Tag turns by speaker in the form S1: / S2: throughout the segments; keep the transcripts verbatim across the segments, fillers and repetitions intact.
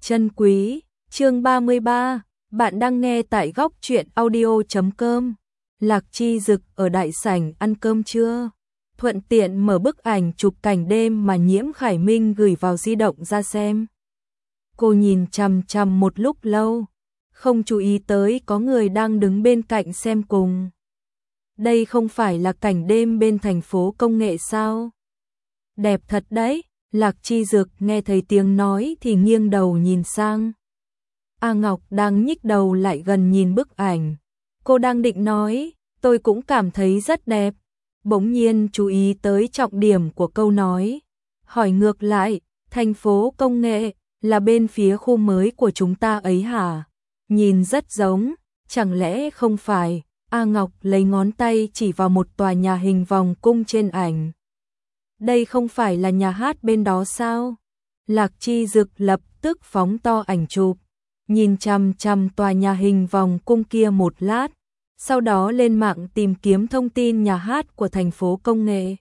S1: Chân quý, chương ba mươi ba, bạn đang nghe tại góc truyện audio chấm com. Lạc Chi Dực ở đại sảnh ăn cơm trưa, thuận tiện mở bức ảnh chụp cảnh đêm mà Nhiễm Khải Minh gửi vào di động ra xem. Cô nhìn chằm chằm một lúc lâu, không chú ý tới có người đang đứng bên cạnh xem cùng. Đây không phải là cảnh đêm bên thành phố công nghệ sao? Đẹp thật đấy. Lạc Chi Dực nghe thấy tiếng nói thì nghiêng đầu nhìn sang. A Ngọc đang nhích đầu lại gần nhìn bức ảnh. Cô đang định nói, tôi cũng cảm thấy rất đẹp. Bỗng nhiên chú ý tới trọng điểm của câu nói. Hỏi ngược lại, thành phố công nghệ là bên phía khu mới của chúng ta ấy hả? Nhìn rất giống, chẳng lẽ không phải? A Ngọc lấy ngón tay chỉ vào một tòa nhà hình vòng cung trên ảnh. Đây không phải là nhà hát bên đó sao? Lạc Chi Dực lập tức phóng to ảnh chụp, nhìn chằm chằm tòa nhà hình vòng cung kia một lát, sau đó lên mạng tìm kiếm thông tin nhà hát của thành phố công nghệ.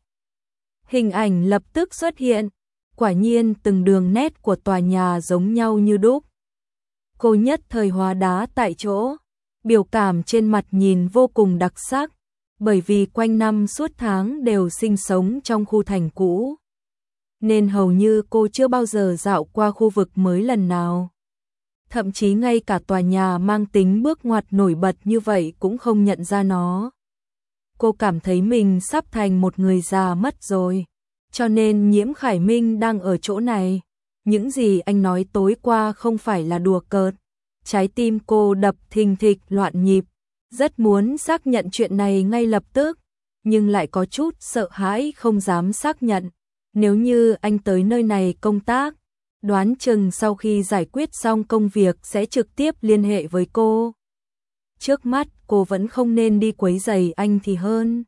S1: Hình ảnh lập tức xuất hiện, quả nhiên từng đường nét của tòa nhà giống nhau như đúc. Cô nhất thời hóa đá tại chỗ, biểu cảm trên mặt nhìn vô cùng đặc sắc. Bởi vì quanh năm suốt tháng đều sinh sống trong khu thành cũ, nên hầu như cô chưa bao giờ dạo qua khu vực mới lần nào. Thậm chí ngay cả tòa nhà mang tính bước ngoặt nổi bật như vậy cũng không nhận ra nó. Cô cảm thấy mình sắp thành một người già mất rồi, cho nên Nhiễm Khải Minh đang ở chỗ này. Những gì anh nói tối qua không phải là đùa cợt. Trái tim cô đập thình thịch loạn nhịp. Rất muốn xác nhận chuyện này ngay lập tức, nhưng lại có chút sợ hãi không dám xác nhận. Nếu như anh tới nơi này công tác, đoán chừng sau khi giải quyết xong công việc sẽ trực tiếp liên hệ với cô. Trước mắt cô vẫn không nên đi quấy rầy anh thì hơn.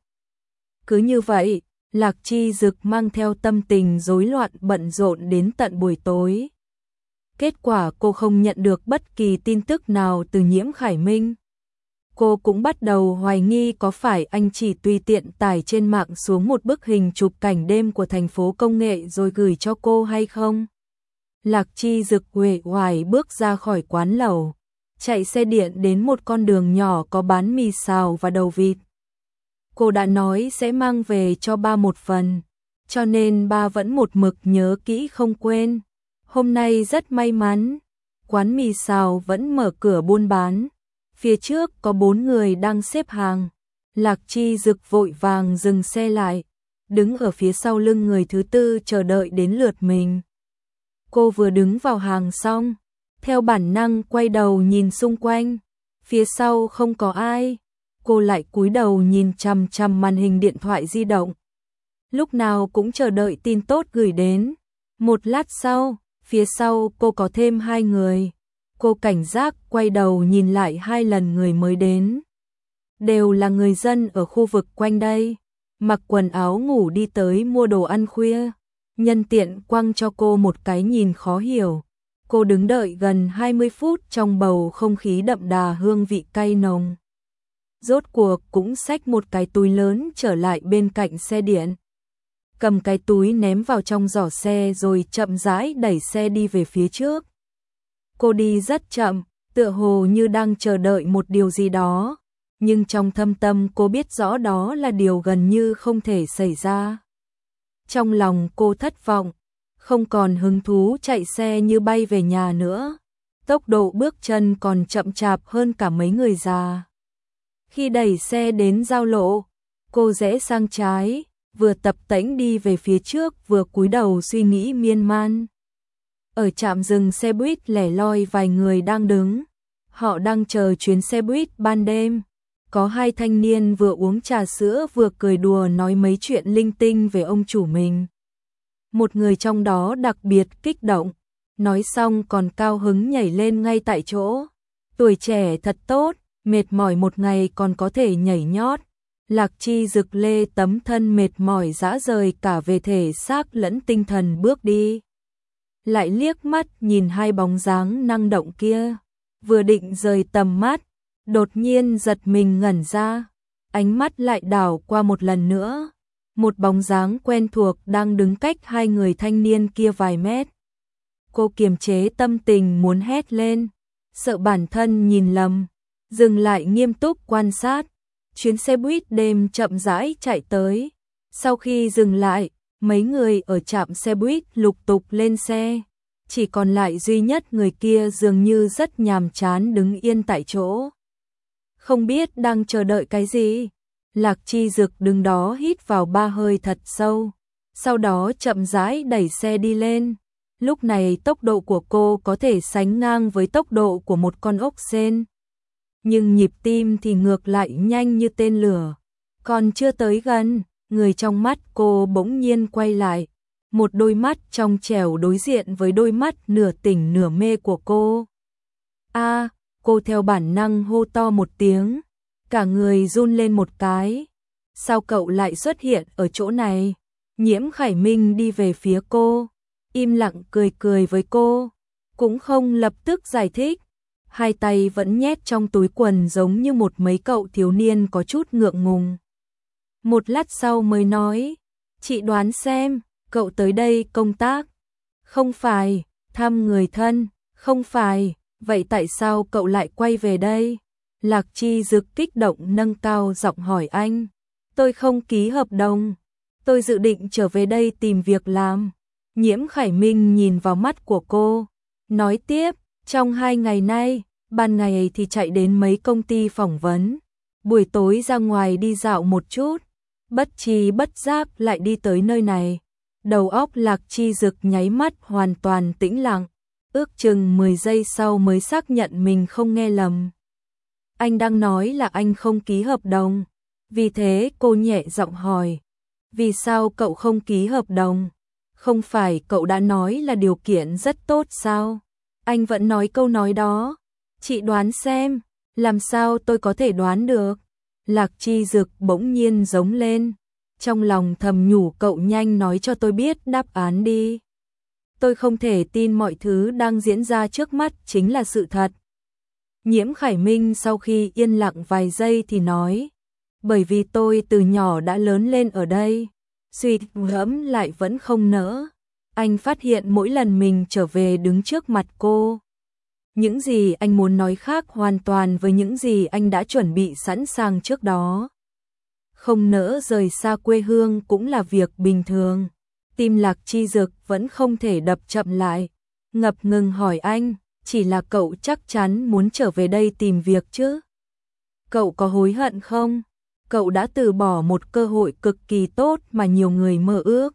S1: Cứ như vậy, Lạc Chi Dực mang theo tâm tình rối loạn bận rộn đến tận buổi tối. Kết quả cô không nhận được bất kỳ tin tức nào từ Nhiễm Khải Minh. Cô cũng bắt đầu hoài nghi có phải anh chỉ tùy tiện tải trên mạng xuống một bức hình chụp cảnh đêm của thành phố công nghệ rồi gửi cho cô hay không. Lạc Chi Dực uể oải bước ra khỏi quán lẩu, chạy xe điện đến một con đường nhỏ có bán mì xào và đầu vịt. Cô đã nói sẽ mang về cho ba một phần, cho nên ba vẫn một mực nhớ kỹ không quên. Hôm nay rất may mắn, quán mì xào vẫn mở cửa buôn bán. Phía trước có bốn người đang xếp hàng. Lạc Chi Dực vội vàng dừng xe lại, đứng ở phía sau lưng người thứ tư chờ đợi đến lượt mình. Cô vừa đứng vào hàng xong, theo bản năng quay đầu nhìn xung quanh, phía sau không có ai. Cô lại cúi đầu nhìn chằm chằm màn hình điện thoại di động. Lúc nào cũng chờ đợi tin tốt gửi đến. Một lát sau, phía sau cô có thêm hai người. Cô cảnh giác quay đầu nhìn lại hai lần người mới đến. Đều là người dân ở khu vực quanh đây, mặc quần áo ngủ đi tới mua đồ ăn khuya. Nhân tiện quăng cho cô một cái nhìn khó hiểu. Cô đứng đợi gần hai mươi phút trong bầu không khí đậm đà hương vị cay nồng. Rốt cuộc cũng xách một cái túi lớn trở lại bên cạnh xe điện. Cầm cái túi ném vào trong giỏ xe rồi chậm rãi đẩy xe đi về phía trước. Cô đi rất chậm, tựa hồ như đang chờ đợi một điều gì đó, nhưng trong thâm tâm cô biết rõ đó là điều gần như không thể xảy ra. Trong lòng cô thất vọng, không còn hứng thú chạy xe như bay về nhà nữa. Tốc độ bước chân còn chậm chạp hơn cả mấy người già. Khi đẩy xe đến giao lộ, cô rẽ sang trái, vừa tập tễnh đi về phía trước vừa cúi đầu suy nghĩ miên man. Ở trạm dừng xe buýt lẻ loi vài người đang đứng. Họ đang chờ chuyến xe buýt ban đêm. Có hai thanh niên vừa uống trà sữa vừa cười đùa nói mấy chuyện linh tinh về ông chủ mình. Một người trong đó đặc biệt kích động, nói xong còn cao hứng nhảy lên ngay tại chỗ. Tuổi trẻ thật tốt, mệt mỏi một ngày còn có thể nhảy nhót. Lạc Chi Dực lê tấm thân mệt mỏi rã rời cả về thể xác lẫn tinh thần bước đi. Lại liếc mắt nhìn hai bóng dáng năng động kia, vừa định rời tầm mắt, đột nhiên giật mình ngẩn ra, ánh mắt lại đảo qua một lần nữa, một bóng dáng quen thuộc đang đứng cách hai người thanh niên kia vài mét. Cô kiềm chế tâm tình muốn hét lên, sợ bản thân nhìn lầm, dừng lại nghiêm túc quan sát. Chuyến xe buýt đêm chậm rãi chạy tới. Sau khi dừng lại, mấy người ở trạm xe buýt lục tục lên xe. Chỉ còn lại duy nhất người kia dường như rất nhàm chán đứng yên tại chỗ. Không biết đang chờ đợi cái gì. Lạc Chi Dực đứng đó hít vào ba hơi thật sâu. Sau đó chậm rãi đẩy xe đi lên. Lúc này tốc độ của cô có thể sánh ngang với tốc độ của một con ốc sên. Nhưng nhịp tim thì ngược lại nhanh như tên lửa. Còn chưa tới gần, người trong mắt cô bỗng nhiên quay lại. Một đôi mắt trong trẻo đối diện với đôi mắt nửa tỉnh nửa mê của cô. A, cô theo bản năng hô to một tiếng. Cả người run lên một cái. Sao cậu lại xuất hiện ở chỗ này? Nhiễm Khải Minh đi về phía cô, im lặng cười cười với cô, cũng không lập tức giải thích. Hai tay vẫn nhét trong túi quần giống như một mấy cậu thiếu niên có chút ngượng ngùng. Một lát sau mới nói, chị đoán xem, cậu tới đây công tác? Không phải, thăm người thân, không phải, vậy tại sao cậu lại quay về đây? Lạc Chi Dực kích động nâng cao giọng hỏi anh. Tôi không ký hợp đồng, tôi dự định trở về đây tìm việc làm. Nhiễm Khải Minh nhìn vào mắt của cô, nói tiếp, trong hai ngày nay, ban ngày thì chạy đến mấy công ty phỏng vấn, buổi tối ra ngoài đi dạo một chút, bất tri bất giác lại đi tới nơi này. Đầu óc Lạc Chi Dực nháy mắt hoàn toàn tĩnh lặng, ước chừng mười giây sau mới xác nhận mình không nghe lầm. Anh đang nói là anh không ký hợp đồng, vì thế cô nhẹ giọng hỏi, vì sao cậu không ký hợp đồng? Không phải cậu đã nói là điều kiện rất tốt sao? Anh vẫn nói câu nói đó. Chị đoán xem, làm sao tôi có thể đoán được? Lạc Chi Dực bỗng nhiên giống lên, trong lòng thầm nhủ cậu nhanh nói cho tôi biết đáp án đi. Tôi không thể tin mọi thứ đang diễn ra trước mắt chính là sự thật. Nhiễm Khải Minh sau khi yên lặng vài giây thì nói, bởi vì tôi từ nhỏ đã lớn lên ở đây. Suy ngẫm lại vẫn không nỡ. Anh phát hiện mỗi lần mình trở về đứng trước mặt cô, những gì anh muốn nói khác hoàn toàn với những gì anh đã chuẩn bị sẵn sàng trước đó. Không nỡ rời xa quê hương cũng là việc bình thường. Tim Lạc Chi Dực vẫn không thể đập chậm lại, ngập ngừng hỏi anh, chỉ là cậu chắc chắn muốn trở về đây tìm việc chứ? Cậu có hối hận không? Cậu đã từ bỏ một cơ hội cực kỳ tốt mà nhiều người mơ ước.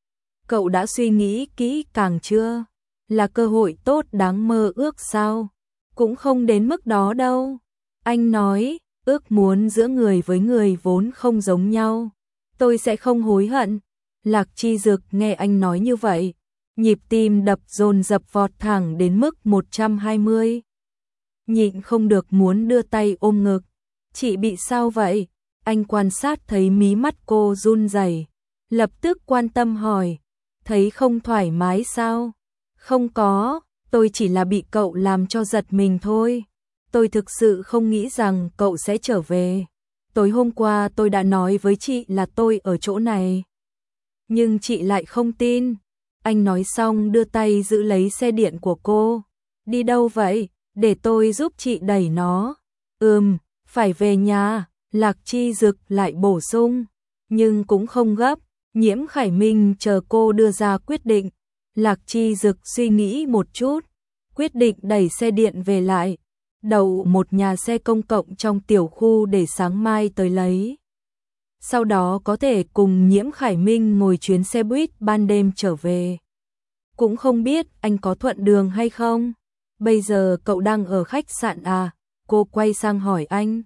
S1: Cậu đã suy nghĩ kỹ càng chưa? Là cơ hội tốt đáng mơ ước sao? Cũng không đến mức đó đâu. Anh nói, ước muốn giữa người với người vốn không giống nhau. Tôi sẽ không hối hận. Lạc Chi Dực nghe anh nói như vậy, nhịp tim đập dồn dập vọt thẳng đến mức một trăm hai mươi. Nhịn không được muốn đưa tay ôm ngực. Chị bị sao vậy? Anh quan sát thấy mí mắt cô run rẩy, lập tức quan tâm hỏi, thấy không thoải mái sao? Không có, tôi chỉ là bị cậu làm cho giật mình thôi. Tôi thực sự không nghĩ rằng cậu sẽ trở về. Tối hôm qua tôi đã nói với chị là tôi ở chỗ này. Nhưng chị lại không tin. Anh nói xong đưa tay giữ lấy xe điện của cô. Đi đâu vậy? Để tôi giúp chị đẩy nó. Ừm, phải về nhà. Lạc Chi Dực lại bổ sung. Nhưng cũng không gấp. Nhiễm Khải Minh chờ cô đưa ra quyết định. Lạc Chi Dực suy nghĩ một chút, quyết định đẩy xe điện về lại, đậu một nhà xe công cộng trong tiểu khu để sáng mai tới lấy. Sau đó có thể cùng Nhiễm Khải Minh ngồi chuyến xe buýt ban đêm trở về. Cũng không biết anh có thuận đường hay không. Bây giờ cậu đang ở khách sạn à? Cô quay sang hỏi anh.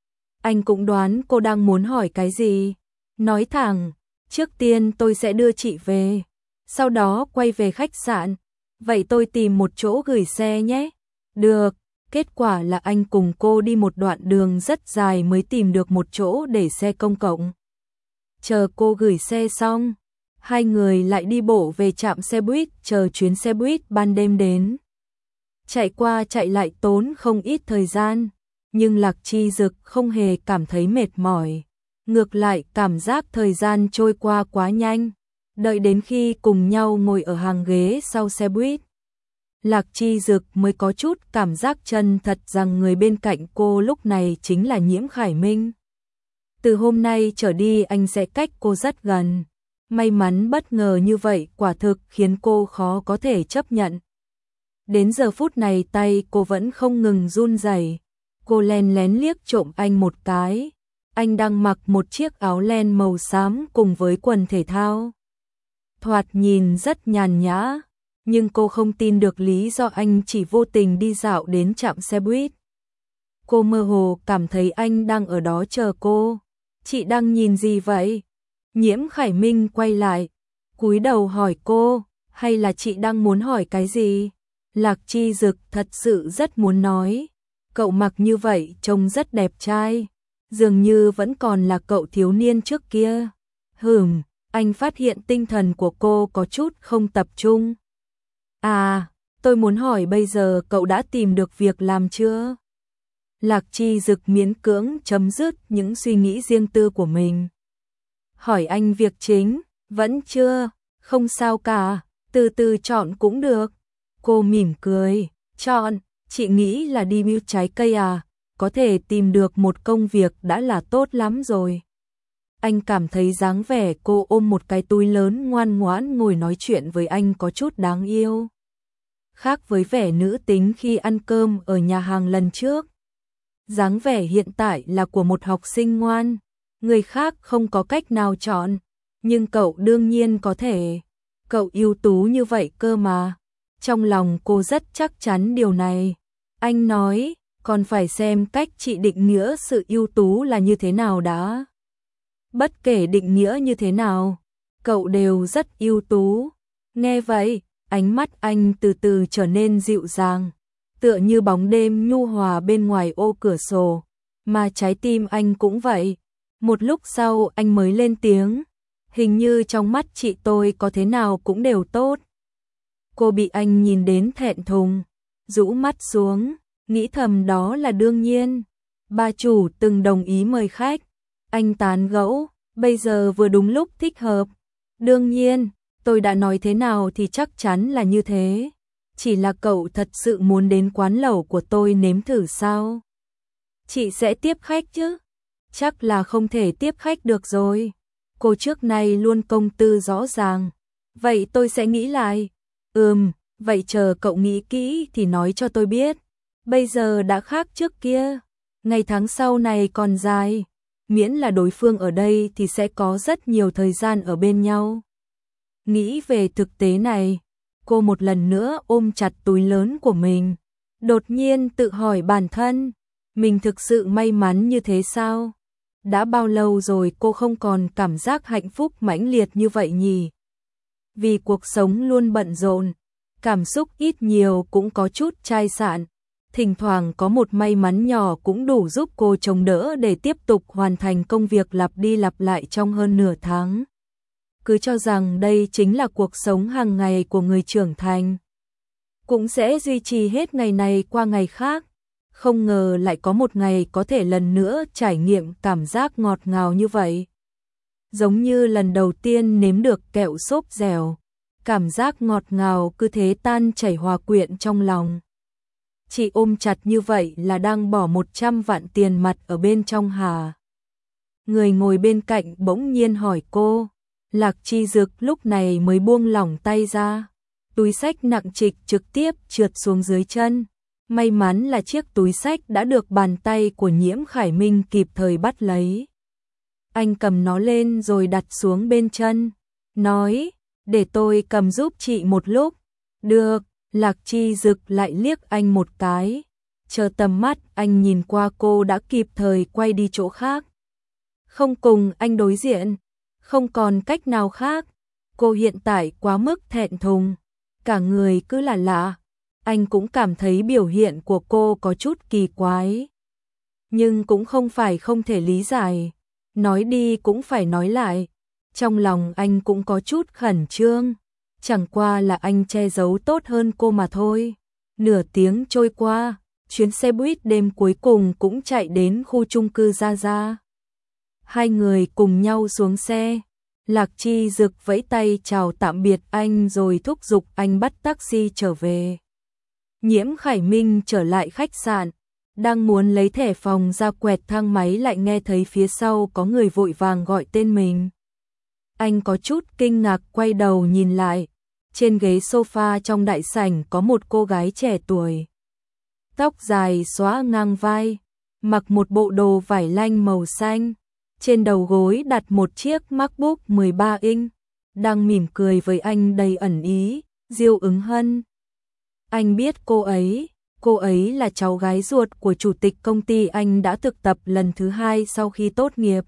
S1: Anh cũng đoán cô đang muốn hỏi cái gì. Nói thẳng, trước tiên tôi sẽ đưa chị về. Sau đó quay về khách sạn. Vậy tôi tìm một chỗ gửi xe nhé. Được. Kết quả là anh cùng cô đi một đoạn đường rất dài mới tìm được một chỗ để xe công cộng. Chờ cô gửi xe xong, hai người lại đi bộ về trạm xe buýt chờ chuyến xe buýt ban đêm đến. Chạy qua chạy lại tốn không ít thời gian, nhưng Lạc Chi Dực không hề cảm thấy mệt mỏi. Ngược lại cảm giác thời gian trôi qua quá nhanh. Đợi đến khi cùng nhau ngồi ở hàng ghế sau xe buýt, Lạc Chi Dực mới có chút cảm giác chân thật rằng người bên cạnh cô lúc này chính là Nhiễm Khải Minh. Từ hôm nay trở đi anh sẽ cách cô rất gần. May mắn bất ngờ như vậy quả thực khiến cô khó có thể chấp nhận. Đến giờ phút này tay cô vẫn không ngừng run rẩy. Cô len lén liếc trộm anh một cái. Anh đang mặc một chiếc áo len màu xám cùng với quần thể thao. Thoạt nhìn rất nhàn nhã, nhưng cô không tin được lý do anh chỉ vô tình đi dạo đến trạm xe buýt. Cô mơ hồ cảm thấy anh đang ở đó chờ cô. Chị đang nhìn gì vậy? Nhiễm Khải Minh quay lại, cúi đầu hỏi cô, hay là chị đang muốn hỏi cái gì? Lạc Chi Dực thật sự rất muốn nói, cậu mặc như vậy trông rất đẹp trai, dường như vẫn còn là cậu thiếu niên trước kia. Hừm, anh phát hiện tinh thần của cô có chút không tập trung. À, tôi muốn hỏi bây giờ cậu đã tìm được việc làm chưa? Lạc Chi Dực miễn cưỡng chấm dứt những suy nghĩ riêng tư của mình. Hỏi anh việc chính, vẫn chưa, không sao cả, từ từ chọn cũng được. Cô mỉm cười, chọn, chị nghĩ là đi build trái cây à, có thể tìm được một công việc đã là tốt lắm rồi. Anh cảm thấy dáng vẻ cô ôm một cái túi lớn ngoan ngoãn ngồi nói chuyện với anh có chút đáng yêu. Khác với vẻ nữ tính khi ăn cơm ở nhà hàng lần trước. Dáng vẻ hiện tại là của một học sinh ngoan, người khác không có cách nào chọn, nhưng cậu đương nhiên có thể. Cậu ưu tú như vậy cơ mà. Trong lòng cô rất chắc chắn điều này. Anh nói, còn phải xem cách chị định nghĩa sự ưu tú là như thế nào đã. Bất kể định nghĩa như thế nào, cậu đều rất ưu tú. Nghe vậy, ánh mắt anh từ từ trở nên dịu dàng, tựa như bóng đêm nhu hòa bên ngoài ô cửa sổ, mà trái tim anh cũng vậy. Một lúc sau anh mới lên tiếng, hình như trong mắt chị tôi có thế nào cũng đều tốt. Cô bị anh nhìn đến thẹn thùng, rũ mắt xuống, nghĩ thầm đó là đương nhiên. Bà chủ từng đồng ý mời khách, anh tán gẫu, bây giờ vừa đúng lúc thích hợp. Đương nhiên, tôi đã nói thế nào thì chắc chắn là như thế. Chỉ là cậu thật sự muốn đến quán lẩu của tôi nếm thử sao? Chị sẽ tiếp khách chứ? Chắc là không thể tiếp khách được rồi. Cô trước nay luôn công tư rõ ràng. Vậy tôi sẽ nghĩ lại. Ừm, vậy chờ cậu nghĩ kỹ thì nói cho tôi biết. Bây giờ đã khác trước kia. Ngày tháng sau này còn dài. Miễn là đối phương ở đây thì sẽ có rất nhiều thời gian ở bên nhau. Nghĩ về thực tế này, cô một lần nữa ôm chặt túi lớn của mình. Đột nhiên tự hỏi bản thân, mình thực sự may mắn như thế sao? Đã bao lâu rồi cô không còn cảm giác hạnh phúc mãnh liệt như vậy nhỉ? Vì cuộc sống luôn bận rộn, cảm xúc ít nhiều cũng có chút chai sạn. Thỉnh thoảng có một may mắn nhỏ cũng đủ giúp cô chống đỡ để tiếp tục hoàn thành công việc lặp đi lặp lại trong hơn nửa tháng. Cứ cho rằng đây chính là cuộc sống hàng ngày của người trưởng thành. Cũng sẽ duy trì hết ngày này qua ngày khác. Không ngờ lại có một ngày có thể lần nữa trải nghiệm cảm giác ngọt ngào như vậy. Giống như lần đầu tiên nếm được kẹo xốp dẻo. Cảm giác ngọt ngào cứ thế tan chảy hòa quyện trong lòng. Chị ôm chặt như vậy là đang bỏ một trăm vạn tiền mặt ở bên trong hả? Người ngồi bên cạnh bỗng nhiên hỏi cô. Lạc Chi Dực lúc này mới buông lỏng tay ra. Túi xách nặng trịch trực tiếp trượt xuống dưới chân. May mắn là chiếc túi xách đã được bàn tay của Nhiễm Khải Minh kịp thời bắt lấy. Anh cầm nó lên rồi đặt xuống bên chân. Nói, để tôi cầm giúp chị một lúc. Được, Lạc Chi Dực lại liếc anh một cái. Chờ tầm mắt anh nhìn qua cô đã kịp thời quay đi chỗ khác. Không cùng anh đối diện. Không còn cách nào khác. Cô hiện tại quá mức thẹn thùng. Cả người cứ là lạ. Anh cũng cảm thấy biểu hiện của cô có chút kỳ quái. Nhưng cũng không phải không thể lý giải. Nói đi cũng phải nói lại. Trong lòng anh cũng có chút khẩn trương. Chẳng qua là anh che giấu tốt hơn cô mà thôi. Nửa tiếng trôi qua, chuyến xe buýt đêm cuối cùng cũng chạy đến khu chung cư Gia Gia. Hai người cùng nhau xuống xe. Lạc Chi Dực vẫy tay chào tạm biệt anh rồi thúc giục anh bắt taxi trở về. Nhiễm Khải Minh trở lại khách sạn, đang muốn lấy thẻ phòng ra quẹt thang máy lại nghe thấy phía sau có người vội vàng gọi tên mình. Anh có chút kinh ngạc quay đầu nhìn lại, trên ghế sofa trong đại sảnh có một cô gái trẻ tuổi. Tóc dài xõa ngang vai, mặc một bộ đồ vải lanh màu xanh, trên đầu gối đặt một chiếc MacBook mười ba inch, đang mỉm cười với anh đầy ẩn ý, Diêu Ứng Hân. Anh biết cô ấy, cô ấy là cháu gái ruột của chủ tịch công ty anh đã thực tập lần thứ hai sau khi tốt nghiệp.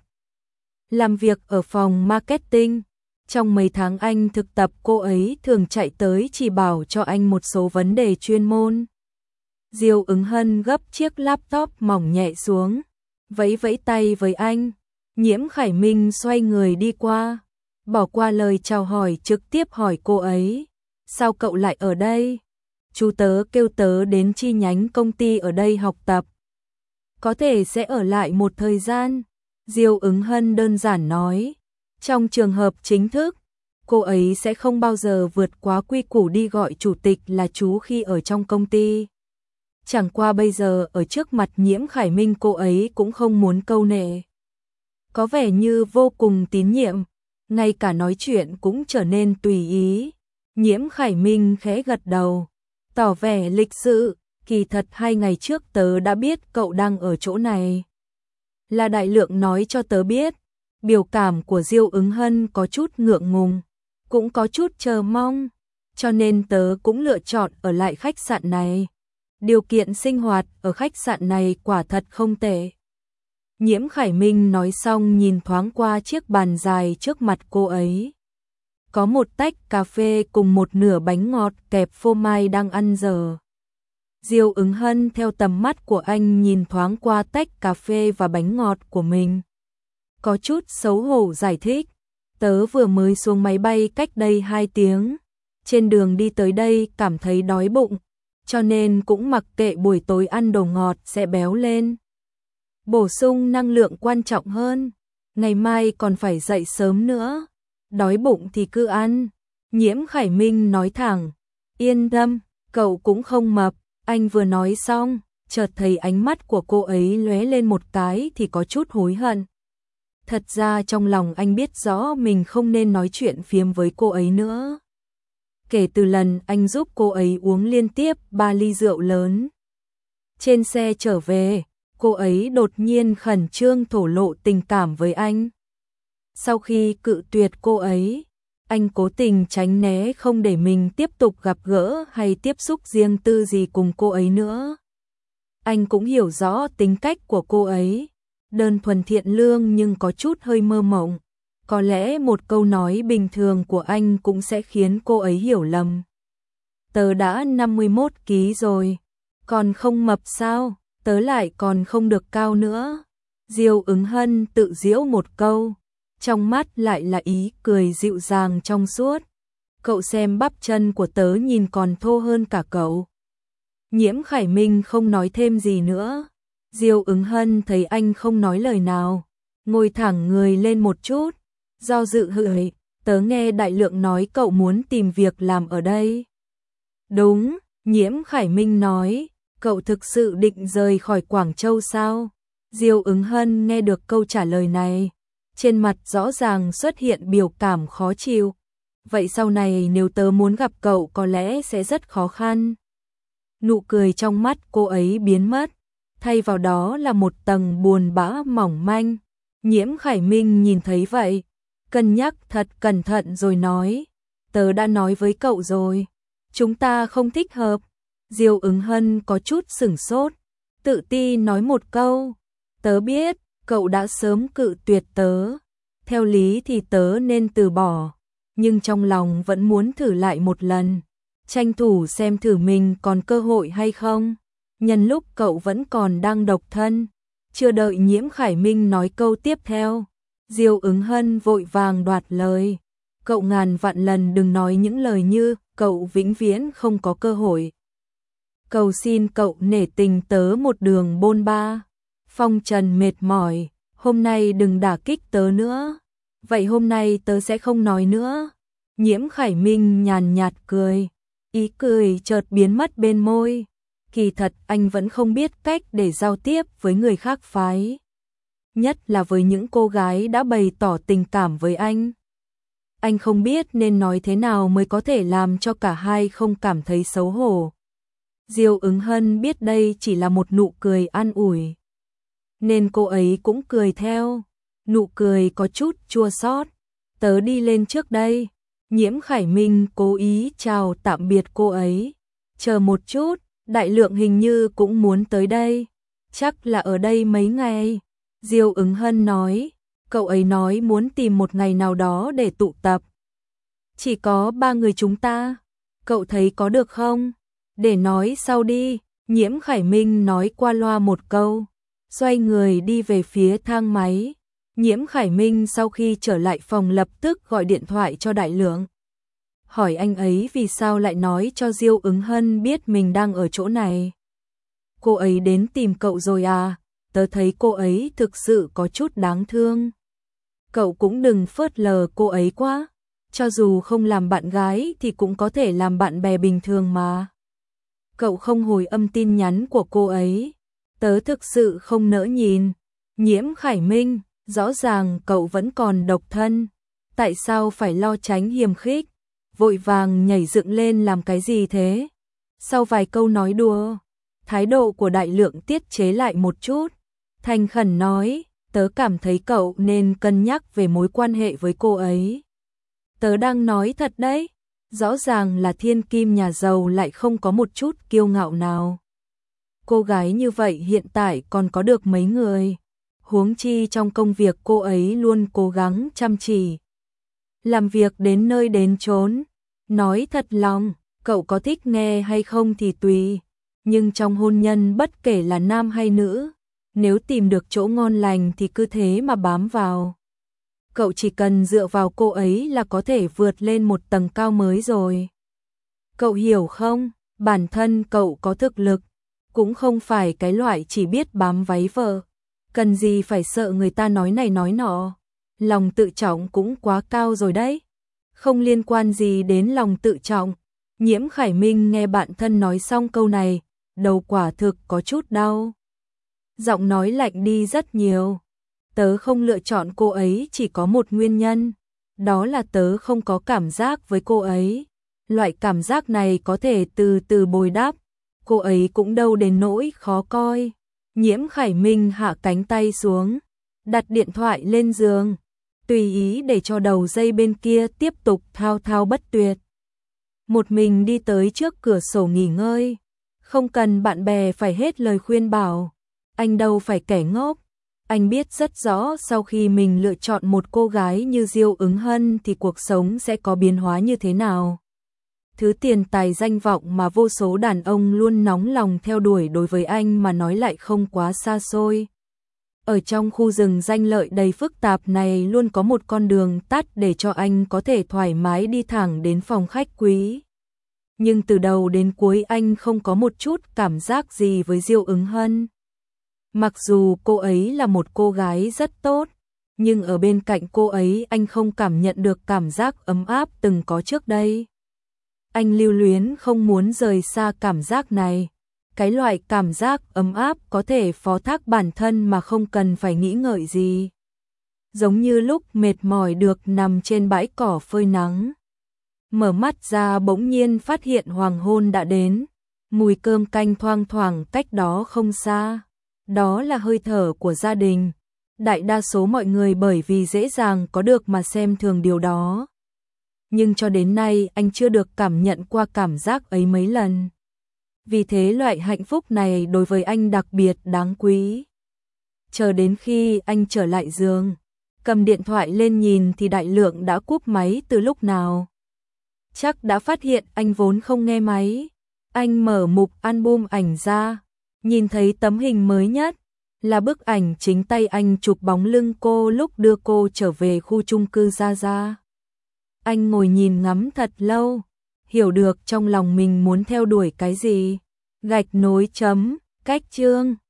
S1: Làm việc ở phòng marketing, trong mấy tháng anh thực tập cô ấy thường chạy tới chỉ bảo cho anh một số vấn đề chuyên môn. Diêu Ứng Hân gấp chiếc laptop mỏng nhẹ xuống, vẫy vẫy tay với anh. Nhiễm Khải Minh xoay người đi qua, bỏ qua lời chào hỏi trực tiếp hỏi cô ấy, sao cậu lại ở đây? Chú tớ kêu tớ đến chi nhánh công ty ở đây học tập. Có thể sẽ ở lại một thời gian. Diêu Ứng Hân đơn giản nói, trong trường hợp chính thức, cô ấy sẽ không bao giờ vượt quá quy củ đi gọi chủ tịch là chú khi ở trong công ty. Chẳng qua bây giờ ở trước mặt Nhiễm Khải Minh cô ấy cũng không muốn câu nệ. Có vẻ như vô cùng tín nhiệm, ngay cả nói chuyện cũng trở nên tùy ý. Nhiễm Khải Minh khẽ gật đầu, tỏ vẻ lịch sự, kỳ thật hai ngày trước tớ đã biết cậu đang ở chỗ này. Là Đại Lượng nói cho tớ biết. Biểu cảm của Diêu Ứng Hân có chút ngượng ngùng, cũng có chút chờ mong, cho nên tớ cũng lựa chọn ở lại khách sạn này. Điều kiện sinh hoạt ở khách sạn này quả thật không tệ. Nhiễm Khải Minh nói xong nhìn thoáng qua chiếc bàn dài trước mặt cô ấy. Có một tách cà phê cùng một nửa bánh ngọt kẹp phô mai đang ăn dở. Diêu Ứng Hân theo tầm mắt của anh nhìn thoáng qua tách cà phê và bánh ngọt của mình. Có chút xấu hổ giải thích, tớ vừa mới xuống máy bay cách đây hai tiếng. Trên đường đi tới đây cảm thấy đói bụng, cho nên cũng mặc kệ buổi tối ăn đồ ngọt sẽ béo lên. Bổ sung năng lượng quan trọng hơn, ngày mai còn phải dậy sớm nữa. Đói bụng thì cứ ăn. Nhiễm Khải Minh nói thẳng, yên tâm, cậu cũng không mập. Anh vừa nói xong, chợt thấy ánh mắt của cô ấy lóe lên một cái thì có chút hối hận. Thật ra trong lòng anh biết rõ mình không nên nói chuyện phiếm với cô ấy nữa. Kể từ lần anh giúp cô ấy uống liên tiếp ba ly rượu lớn. Trên xe trở về, cô ấy đột nhiên khẩn trương thổ lộ tình cảm với anh. Sau khi cự tuyệt cô ấy, anh cố tình tránh né không để mình tiếp tục gặp gỡ hay tiếp xúc riêng tư gì cùng cô ấy nữa. Anh cũng hiểu rõ tính cách của cô ấy, đơn thuần thiện lương nhưng có chút hơi mơ mộng. Có lẽ một câu nói bình thường của anh cũng sẽ khiến cô ấy hiểu lầm. Tớ đã năm mươi mốt ký rồi, còn không mập sao, tớ lại còn không được cao nữa. Diêu Ứng Hân tự giễu một câu, trong mắt lại là ý cười dịu dàng trong suốt. Cậu xem bắp chân của tớ nhìn còn thô hơn cả cậu. Nhiễm Khải Minh không nói thêm gì nữa. Diêu Ứng Hân thấy anh không nói lời nào, ngồi thẳng người lên một chút, do dự hửi, tớ nghe Đại Lượng nói cậu muốn tìm việc làm ở đây. Đúng, Nhiễm Khải Minh nói, cậu thực sự định rời khỏi Quảng Châu sao? Diêu Ứng Hân nghe được câu trả lời này, trên mặt rõ ràng xuất hiện biểu cảm khó chịu. Vậy sau này nếu tớ muốn gặp cậu có lẽ sẽ rất khó khăn. Nụ cười trong mắt cô ấy biến mất, thay vào đó là một tầng buồn bã mỏng manh. Nhiễm Khải Minh nhìn thấy vậy, cân nhắc thật cẩn thận rồi nói, tớ đã nói với cậu rồi, chúng ta không thích hợp. Diêu Ứng Hân có chút sửng sốt, tự ti nói một câu, tớ biết, cậu đã sớm cự tuyệt tớ, theo lý thì tớ nên từ bỏ, nhưng trong lòng vẫn muốn thử lại một lần, tranh thủ xem thử mình còn cơ hội hay không. Nhân lúc cậu vẫn còn đang độc thân. Chưa đợi Nhiễm Khải Minh nói câu tiếp theo, Diêu Ứng Hân vội vàng đoạt lời. Cậu ngàn vạn lần đừng nói những lời như cậu vĩnh viễn không có cơ hội. Cầu xin cậu nể tình tớ một đường bôn ba. Phong trần mệt mỏi, hôm nay đừng đả kích tớ nữa. Vậy hôm nay tớ sẽ không nói nữa. Nhiễm Khải Minh nhàn nhạt cười. Ý cười chợt biến mất bên môi. Kỳ thật anh vẫn không biết cách để giao tiếp với người khác phái. Nhất là với những cô gái đã bày tỏ tình cảm với anh. Anh không biết nên nói thế nào mới có thể làm cho cả hai không cảm thấy xấu hổ. Diêu Ứng Hân biết đây chỉ là một nụ cười an ủi, nên cô ấy cũng cười theo. Nụ cười có chút chua xót. Tớ đi lên trước đây. Nhiễm Khải Minh cố ý chào tạm biệt cô ấy. Chờ một chút, Đại Lượng hình như cũng muốn tới đây. Chắc là ở đây mấy ngày. Diêu Ứng Hân nói. Cậu ấy nói muốn tìm một ngày nào đó để tụ tập. Chỉ có ba người chúng ta. Cậu thấy có được không? Để nói sau đi. Nhiễm Khải Minh nói qua loa một câu. Xoay người đi về phía thang máy. Nhiễm Khải Minh sau khi trở lại phòng lập tức gọi điện thoại cho Đại Lượng. Hỏi anh ấy vì sao lại nói cho Diêu Ứng Hân biết mình đang ở chỗ này. Cô ấy đến tìm cậu rồi à? Tớ thấy cô ấy thực sự có chút đáng thương. Cậu cũng đừng phớt lờ cô ấy quá. Cho dù không làm bạn gái thì cũng có thể làm bạn bè bình thường mà. Cậu không hồi âm tin nhắn của cô ấy. Tớ thực sự không nỡ nhìn. Nhiễm Khải Minh, rõ ràng cậu vẫn còn độc thân. Tại sao phải lo tránh hiềm khích? Vội vàng nhảy dựng lên làm cái gì thế? Sau vài câu nói đùa, thái độ của Đại Lượng tiết chế lại một chút. Thành khẩn nói, tớ cảm thấy cậu nên cân nhắc về mối quan hệ với cô ấy. Tớ đang nói thật đấy. Rõ ràng là thiên kim nhà giàu lại không có một chút kiêu ngạo nào. Cô gái như vậy hiện tại còn có được mấy người. Huống chi trong công việc cô ấy luôn cố gắng chăm chỉ. Làm việc đến nơi đến chốn. Nói thật lòng, cậu có thích nghe hay không thì tùy. Nhưng trong hôn nhân bất kể là nam hay nữ, nếu tìm được chỗ ngon lành thì cứ thế mà bám vào. Cậu chỉ cần dựa vào cô ấy là có thể vượt lên một tầng cao mới rồi. Cậu hiểu không? Bản thân cậu có thực lực, cũng không phải cái loại chỉ biết bám váy vợ. Cần gì phải sợ người ta nói này nói nọ. Lòng tự trọng cũng quá cao rồi đấy. Không liên quan gì đến lòng tự trọng. Nhiễm Khải Minh nghe bạn thân nói xong câu này, đầu quả thực có chút đau. Giọng nói lạnh đi rất nhiều. Tớ không lựa chọn cô ấy chỉ có một nguyên nhân. Đó là tớ không có cảm giác với cô ấy. Loại cảm giác này có thể từ từ bồi đắp. Cô ấy cũng đâu đến nỗi khó coi. Nhiễm Khải Minh hạ cánh tay xuống, đặt điện thoại lên giường, tùy ý để cho đầu dây bên kia tiếp tục thao thao bất tuyệt. Một mình đi tới trước cửa sổ nghỉ ngơi, không cần bạn bè phải hết lời khuyên bảo. Anh đâu phải kẻ ngốc. Anh biết rất rõ sau khi mình lựa chọn một cô gái như Diêu Ứng Hân thì cuộc sống sẽ có biến hóa như thế nào. Thứ tiền tài danh vọng mà vô số đàn ông luôn nóng lòng theo đuổi đối với anh mà nói lại không quá xa xôi. Ở trong khu rừng danh lợi đầy phức tạp này luôn có một con đường tắt để cho anh có thể thoải mái đi thẳng đến phòng khách quý. Nhưng từ đầu đến cuối anh không có một chút cảm giác gì với Diêu Ứng Hân. Mặc dù cô ấy là một cô gái rất tốt, nhưng ở bên cạnh cô ấy anh không cảm nhận được cảm giác ấm áp từng có trước đây. Anh lưu luyến không muốn rời xa cảm giác này. Cái loại cảm giác ấm áp có thể phó thác bản thân mà không cần phải nghĩ ngợi gì. Giống như lúc mệt mỏi được nằm trên bãi cỏ phơi nắng. Mở mắt ra bỗng nhiên phát hiện hoàng hôn đã đến. Mùi cơm canh thoang thoảng cách đó không xa. Đó là hơi thở của gia đình. Đại đa số mọi người bởi vì dễ dàng có được mà xem thường điều đó. Nhưng cho đến nay anh chưa được cảm nhận qua cảm giác ấy mấy lần. Vì thế loại hạnh phúc này đối với anh đặc biệt đáng quý. Chờ đến khi anh trở lại giường, cầm điện thoại lên nhìn thì Đại Lượng đã cúp máy từ lúc nào. Chắc đã phát hiện anh vốn không nghe máy. Anh mở mục album ảnh ra, nhìn thấy tấm hình mới nhất, là bức ảnh chính tay anh chụp bóng lưng cô lúc đưa cô trở về khu chung cư Gia Gia. Anh ngồi nhìn ngắm thật lâu, hiểu được trong lòng mình muốn theo đuổi cái gì. Gạch nối chấm, cách chương.